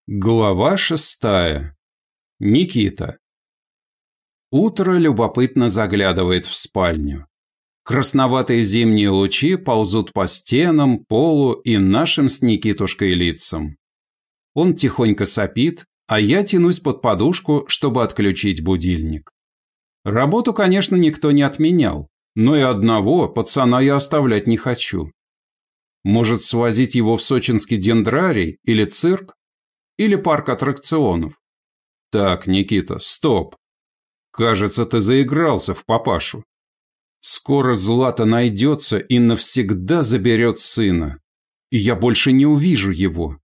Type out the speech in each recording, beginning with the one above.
Глава 6. Никита. Утро любопытно заглядывает в спальню. Красноватые зимние лучи ползут по стенам, полу и нашим с Никитушкой лицам. Он тихонько сопит, а я тянусь под подушку, чтобы отключить будильник. Работу, конечно, никто не отменял, но и одного пацана я оставлять не хочу. Может, свозить его в сочинский дендрарий или цирк? Или парк аттракционов? Так, Никита, стоп. Кажется, ты заигрался в папашу. Скоро Злата найдется и навсегда заберет сына. И я больше не увижу его.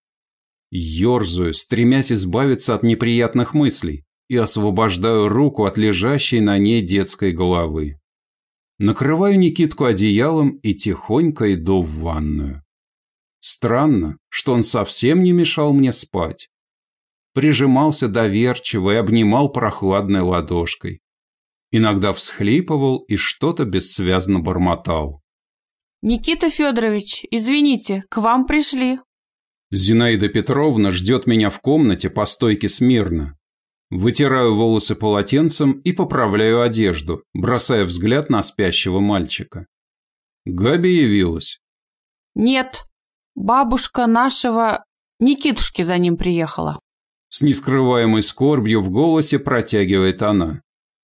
Ёрзаю, стремясь избавиться от неприятных мыслей, и освобождаю руку от лежащей на ней детской головы. Накрываю Никитку одеялом и тихонько иду в ванную. Странно, что он совсем не мешал мне спать. Прижимался доверчиво и обнимал прохладной ладошкой. Иногда всхлипывал и что-то бессвязно бормотал. «Никита Федорович, извините, к вам пришли». Зинаида Петровна ждет меня в комнате по стойке смирно. Вытираю волосы полотенцем и поправляю одежду, бросая взгляд на спящего мальчика. Габи явилась. «Нет, бабушка нашего Никитушки за ним приехала». С нескрываемой скорбью в голосе протягивает она.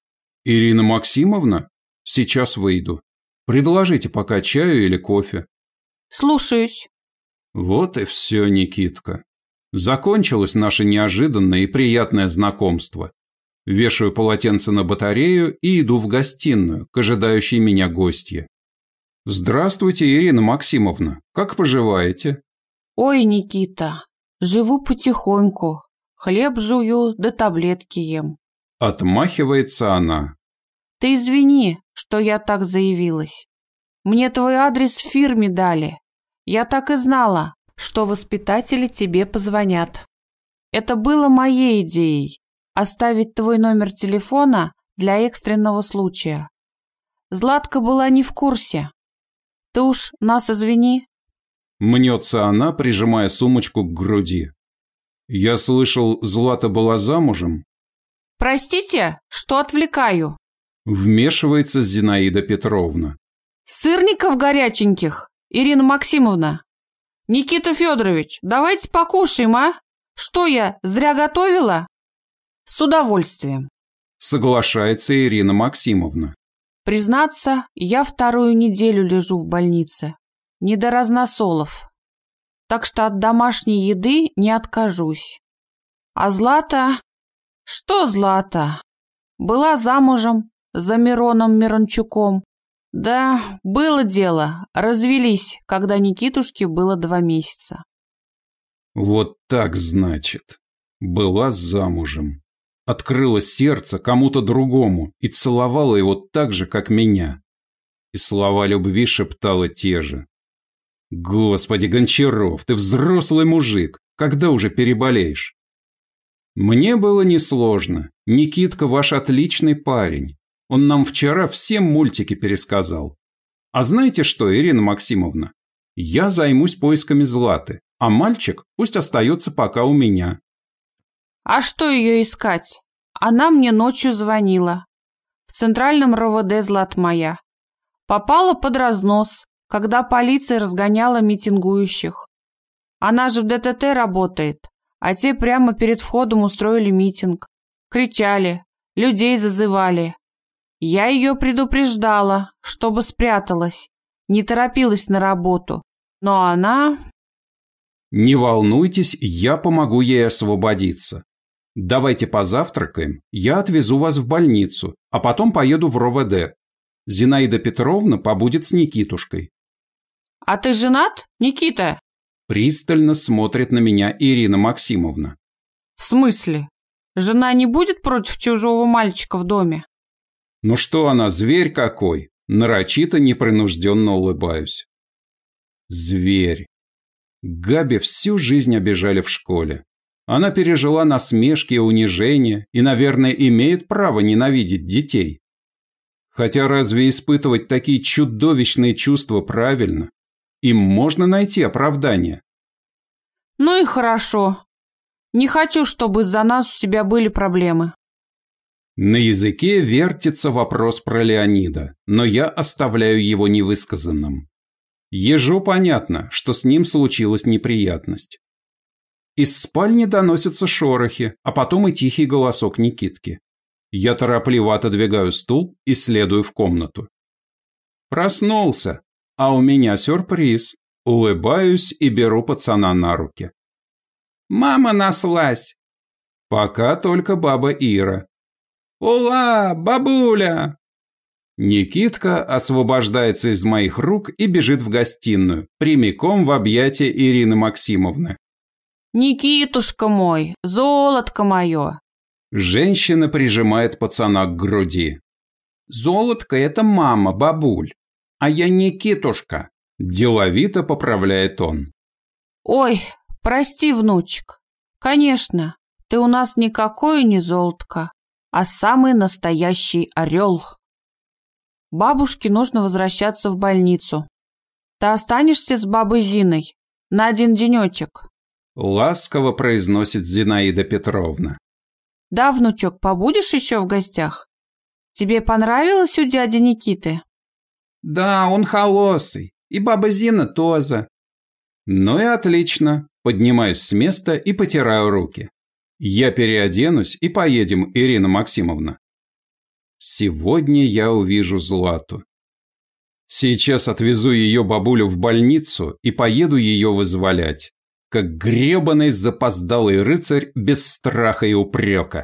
«Ирина Максимовна? Сейчас выйду. Предложите пока чаю или кофе». «Слушаюсь». Вот и все, Никитка. Закончилось наше неожиданное и приятное знакомство. Вешаю полотенце на батарею и иду в гостиную к ожидающей меня гостье. «Здравствуйте, Ирина Максимовна. Как поживаете?» «Ой, Никита, живу потихоньку. Хлеб жую, да таблетки ем». Отмахивается она. «Ты извини, что я так заявилась. Мне твой адрес в фирме дали. Я так и знала, что воспитатели тебе позвонят. Это было моей идеей – оставить твой номер телефона для экстренного случая. Златка была не в курсе. Ты уж нас извини». Мнется она, прижимая сумочку к груди. «Я слышал, Злата была замужем?» «Простите, что отвлекаю?» Вмешивается Зинаида Петровна. «Сырников горяченьких, Ирина Максимовна. Никита Федорович, давайте покушаем, а? Что я, зря готовила?» «С удовольствием», соглашается Ирина Максимовна. «Признаться, я вторую неделю лежу в больнице. Не до разносолов. Так что от домашней еды не откажусь. А Злата... Что Злата? Была замужем за Мироном Мирончуком. Да, было дело, развелись, когда Никитушке было 2 месяца». Вот так, значит. Была замужем. Открыла сердце кому-то другому и целовала его так же, как меня. И слова любви шептала те же. Господи, Гончаров, ты взрослый мужик, когда уже переболеешь? Мне было несложно. Никитка ваш отличный парень. Он нам вчера все мультики пересказал. А знаете что, Ирина Максимовна? Я займусь поисками Златы, а мальчик пусть остается пока у меня. «А что ее искать? Она мне ночью звонила. В центральном РОВД Злат моя. Попала под разнос, когда полиция разгоняла митингующих. Она же в ДТТ работает, а те прямо перед входом устроили митинг. Кричали, людей зазывали. Я ее предупреждала, чтобы спряталась, не торопилась на работу. Но она...» Не волнуйтесь, я помогу ей освободиться. Давайте позавтракаем, я отвезу вас в больницу, а потом поеду в РОВД. Зинаида Петровна побудет с Никитушкой. «А ты женат, Никита?» Пристально смотрит на меня Ирина Максимовна. «В смысле? Жена не будет против чужого мальчика в доме?» Ну что она, зверь какой? Нарочито непринужденно улыбаюсь. Зверь. Габи всю жизнь обижали в школе. Она пережила насмешки и унижения и, наверное, имеет право ненавидеть детей. Хотя разве испытывать такие чудовищные чувства правильно? Им можно найти оправдание. «Ну и хорошо. Не хочу, чтобы из-за нас у тебя были проблемы. На языке вертится вопрос про Леонида, но я оставляю его невысказанным. Ежу понятно, что с ним случилась неприятность. Из спальни доносятся шорохи, а потом и тихий голосок Никитки. Я торопливо отодвигаю стул и следую в комнату. Проснулся, а у меня сюрприз. Улыбаюсь и беру пацана на руки. «Мама наслась!» Пока только баба Ира. «Ула, бабуля!» Никитка освобождается из моих рук и бежит в гостиную, прямиком в объятия Ирины Максимовны. «Никитушка мой, золотко мое!» Женщина прижимает пацана к груди. «Золотко – это мама, бабуль, а я Никитушка», – деловито поправляет он. «Ой, прости, внучек. Конечно, ты у нас никакой не золотко, а самый настоящий орел. Бабушке нужно возвращаться в больницу. Ты останешься с бабой Зиной на один денечек?» Ласково произносит Зинаида Петровна. «Да, внучок, побудешь еще в гостях? Тебе понравилось у дяди Никиты?» «Да, он холосый, и баба Зина тоже». «Ну и отлично». Поднимаюсь с места и потираю руки. Я переоденусь и поедем, Ирина Максимовна. Сегодня я увижу Злату. Сейчас отвезу ее бабулю в больницу и поеду ее вызволять, как гребаный запоздалый рыцарь без страха и упрека.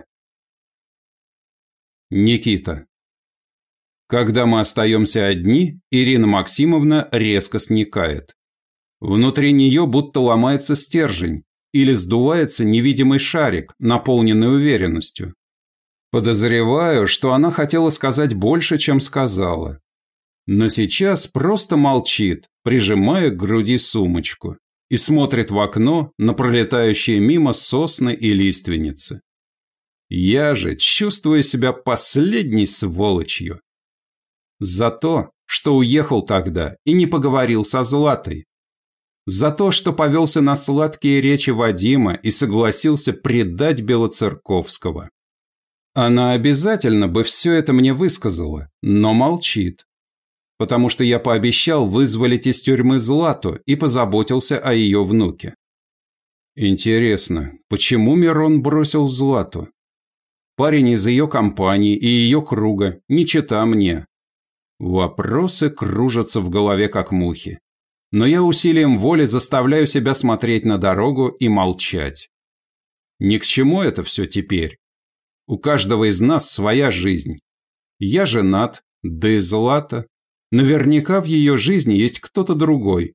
Никита. Когда мы остаемся одни, Ирина Максимовна резко сникает. Внутри нее будто ломается стержень или сдувается невидимый шарик, наполненный уверенностью. Подозреваю, что она хотела сказать больше, чем сказала. Но сейчас просто молчит, прижимая к груди сумочку, и смотрит в окно на пролетающие мимо сосны и лиственницы. Я же чувствую себя последней сволочью. За то, что уехал тогда и не поговорил со Златой. За то, что повелся на сладкие речи Вадима и согласился предать Белоцерковского. Она обязательно бы все это мне высказала, но молчит. Потому что я пообещал вызволить из тюрьмы Злату и позаботился о ее внуке. Интересно, почему Мирон бросил Злату? Парень из ее компании и ее круга, не чета мне. Вопросы кружатся в голове, как мухи. Но я усилием воли заставляю себя смотреть на дорогу и молчать. Ни к чему это все теперь. У каждого из нас своя жизнь. Я женат, да и Злата. Наверняка в ее жизни есть кто-то другой.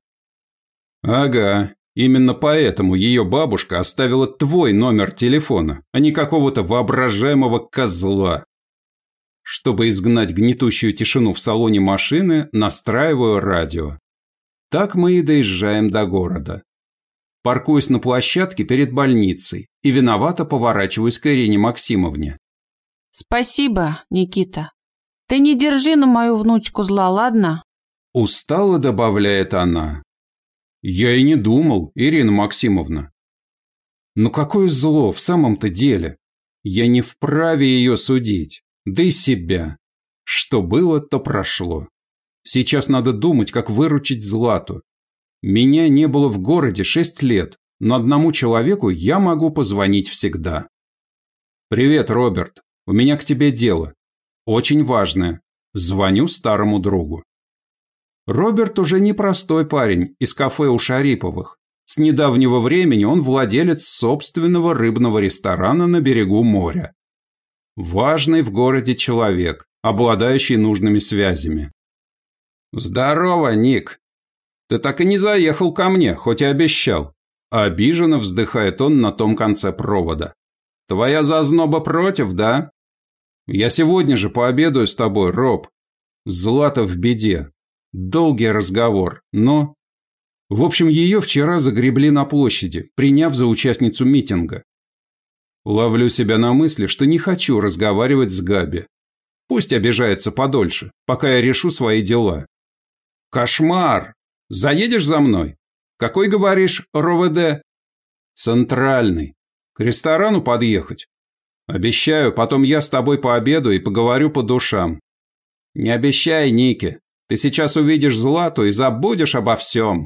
Ага, именно поэтому ее бабушка оставила твой номер телефона, а не какого-то воображаемого козла. Чтобы изгнать гнетущую тишину в салоне машины, настраиваю радио. Так мы и доезжаем до города. Паркуюсь на площадке перед больницей и виновато поворачиваюсь к Ирине Максимовне. «Спасибо, Никита. Ты не держи на мою внучку зла, ладно?» Устало добавляет она. Я и не думал, Ирина Максимовна. Но какое зло в самом-то деле? Я не вправе ее судить, да и себя. Что было, то прошло. Сейчас надо думать, как выручить Злату. Меня не было в городе 6 лет, но одному человеку я могу позвонить всегда. «Привет, Роберт. У меня к тебе дело. Очень важное. Звоню старому другу». Роберт уже не простой парень из кафе у Шариповых. С недавнего времени он владелец собственного рыбного ресторана на берегу моря. Важный в городе человек, обладающий нужными связями. «Здорово, Ник. Ты так и не заехал ко мне, хоть и обещал». Обиженно вздыхает он на том конце провода. «Твоя зазноба против, да? Я сегодня же пообедаю с тобой, Роб. Злата в беде. Долгий разговор, но...» В общем, ее вчера загребли на площади, приняв за участницу митинга. Ловлю себя на мысли, что не хочу разговаривать с Габи. Пусть обижается подольше, пока я решу свои дела. «Кошмар! Заедешь за мной? Какой, говоришь, РОВД?» «Центральный. К ресторану подъехать? Обещаю, потом я с тобой пообедаю и поговорю по душам. Не обещай, Ники. Ты сейчас увидишь Злату и забудешь обо всем.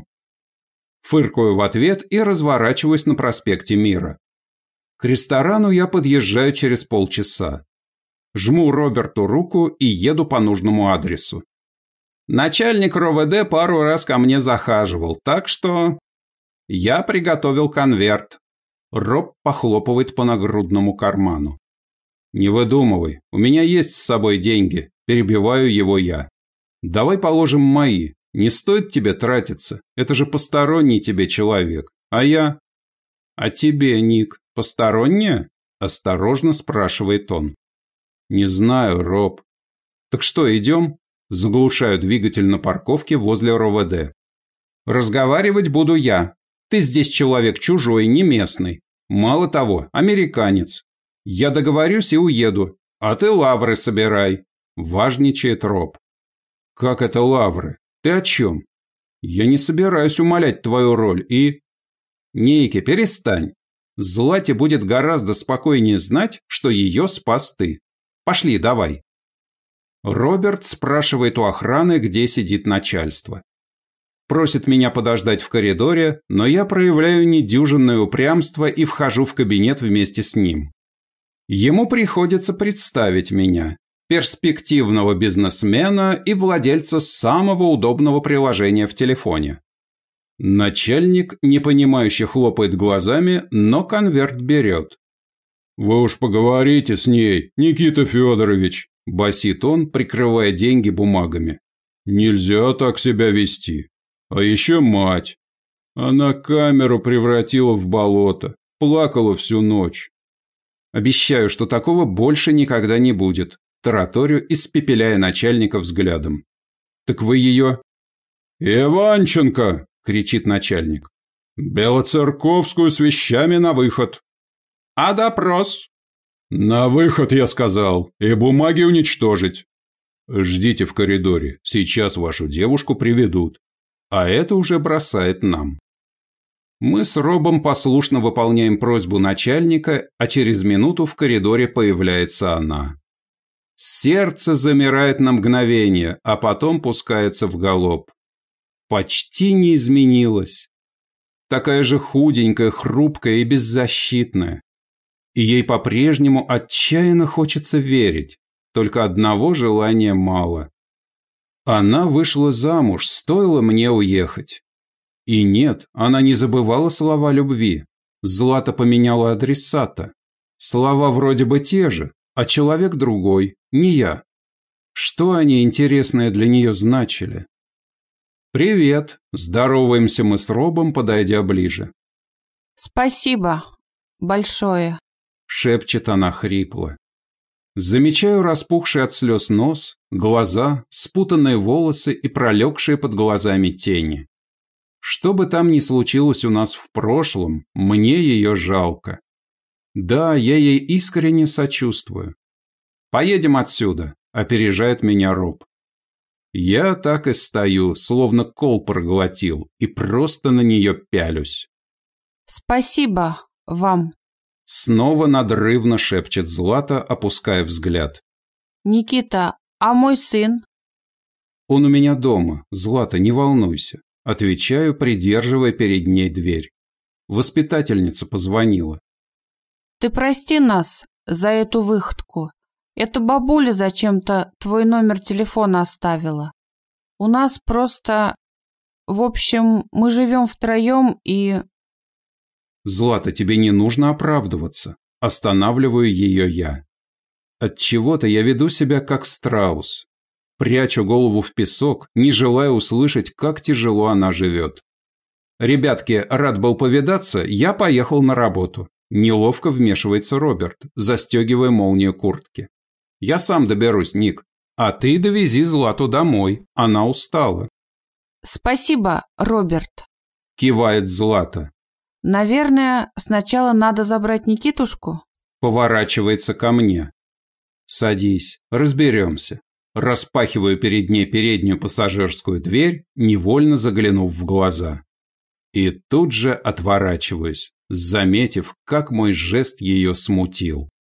Фыркаю в ответ и разворачиваюсь на проспекте Мира. К ресторану я подъезжаю через полчаса. Жму Роберту руку и еду по нужному адресу. Начальник РОВД пару раз ко мне захаживал, так что... Я приготовил конверт. Роб похлопывает по нагрудному карману. Не выдумывай, у меня есть с собой деньги, перебиваю его я. Давай положим мои, не стоит тебе тратиться, это же посторонний тебе человек, а я... А тебе, Ник, посторонняя? Осторожно спрашивает он. Не знаю, Роб. Так что, идем? Заглушаю двигатель на парковке возле РОВД. Разговаривать буду я. Ты здесь человек чужой, не местный. Мало того, американец. Я договорюсь и уеду, а ты лавры собирай. Важничает Роб. Как это лавры? Ты о чем? Я не собираюсь умалять твою роль и... Нейки, перестань. Злате будет гораздо спокойнее знать, что ее спас ты. Пошли, давай. Роберт спрашивает у охраны, где сидит начальство. Просит меня подождать в коридоре, но я проявляю недюжинное упрямство и вхожу в кабинет вместе с ним. Ему приходится представить меня, перспективного бизнесмена и владельца самого удобного приложения в телефоне. Начальник, непонимающе хлопает глазами, но конверт берет. «Вы уж поговорите с ней, Никита Федорович», – басит он, прикрывая деньги бумагами. «Нельзя так себя вести. А еще мать. Она камеру превратила в болото, плакала всю ночь». Обещаю, что такого больше никогда не будет, тараторю, испепеляя начальника взглядом. «Так вы ее...» «Иванченко!» – кричит начальник. «Белоцерковскую с вещами на выход». «А допрос?» «На выход, я сказал, и бумаги уничтожить». «Ждите в коридоре, сейчас вашу девушку приведут». А это уже бросает нам. Мы с Робом послушно выполняем просьбу начальника, а через минуту в коридоре появляется она. Сердце замирает на мгновение, а потом пускается в галоп. Почти не изменилась. Такая же худенькая, хрупкая и беззащитная. И ей по-прежнему отчаянно хочется верить, только одного желания мало. Она вышла замуж, стоило мне уехать. И нет, она не забывала слова любви. Злата поменяла адресата. Слова вроде бы те же, а человек другой, не я. Что они интересное для нее значили? «Привет», – здороваемся мы с Робом, подойдя ближе. «Спасибо большое», – шепчет она хрипло. Замечаю распухший от слез нос, глаза, спутанные волосы и пролегшие под глазами тени. Что бы там ни случилось у нас в прошлом, мне ее жалко. Да, я ей искренне сочувствую. «Поедем отсюда», – опережает меня Роб. Я так и стою, словно кол проглотил, и просто на нее пялюсь. «Спасибо вам», – снова надрывно шепчет Злата, опуская взгляд. «Никита, а мой сын?» «Он у меня дома, Злата, не волнуйся», – отвечаю, придерживая перед ней дверь. Воспитательница позвонила. «Ты прости нас за эту выходку. Эта бабуля зачем-то твой номер телефона оставила. У нас просто... В общем, мы живем втроем и...» «Злата, тебе не нужно оправдываться», – останавливаю ее я. Отчего-то я веду себя как страус. Прячу голову в песок, не желая услышать, как тяжело она живет. «Ребятки, рад был повидаться, я поехал на работу». Неловко вмешивается Роберт, застегивая молнию куртки. «Я сам доберусь, Ник, а ты довези Злату домой, она устала». «Спасибо, Роберт», – кивает Злата. «Наверное, сначала надо забрать Никитушку?» Поворачивается ко мне. «Садись, разберемся». Распахиваю перед ней переднюю пассажирскую дверь, невольно заглянув в глаза. И тут же отворачиваюсь, заметив, как мой жест ее смутил.